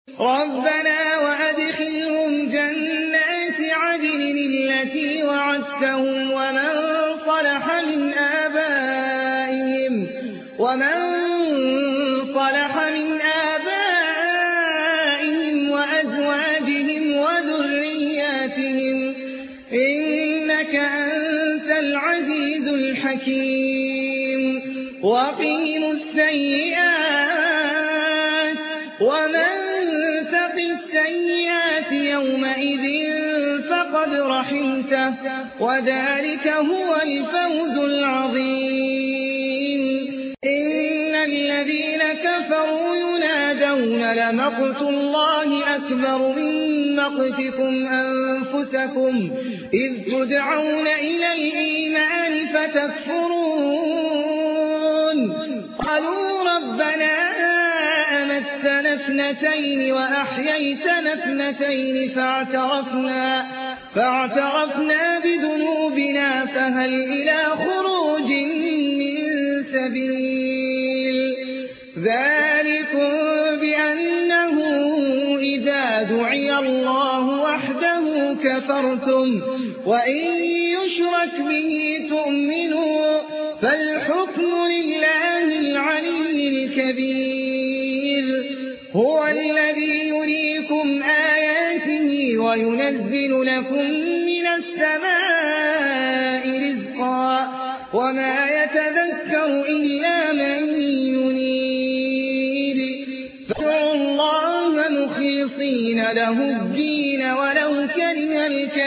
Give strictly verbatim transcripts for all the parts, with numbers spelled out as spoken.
ربنا وأدخلهم جنات عدن التي وعدتهم ومن صلح من آبائهم ومن صلح من آبائهم وأزواجهم وذرياتهم إنك أنت العزيز الحكيم وقهم السيئات ومن تق السيئات يومئذ فقد رحمته وذلك هو الفوز العظيم إن الذين كفروا ينادون لمقت الله أكبر من مقتكم أنفسكم إذ تدعون إلى الإيمان فتكفرون قالوا ربنا أمتنا اثنتين وأحييتنا اثنتين فاعترفنا, فاعترفنا بذنوبنا فهل إلى خروج من سبيل ذلكم بأنه إذا دعي الله وحده كفرتم وإن يشرك به تؤمنوا فالحكم لله العلي الكبير هو الذي يريكم آياته وينزل لكم من السماء رزقا وما يتذكر إلا من ينيب فادعوا الله مخلصين له الدين ولو كره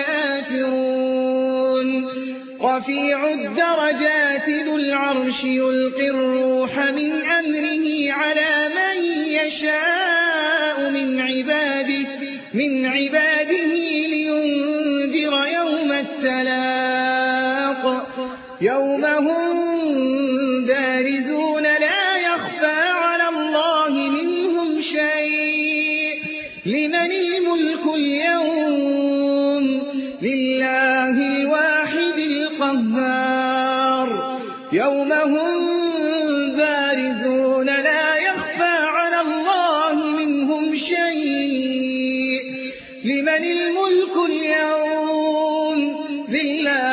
الكافرون رفيع الدرجات ذو العرش يلقي الروح من أمره على من يشاء من عباده, من عباده لينذر يوم التلاق يوم هم بارزون لا يخفى على الله منهم شيء لمن الملك اليوم لله الواحد القهار يوم هم بارزون لا يخفى على الله منهم شيء لمن الملك اليوم لله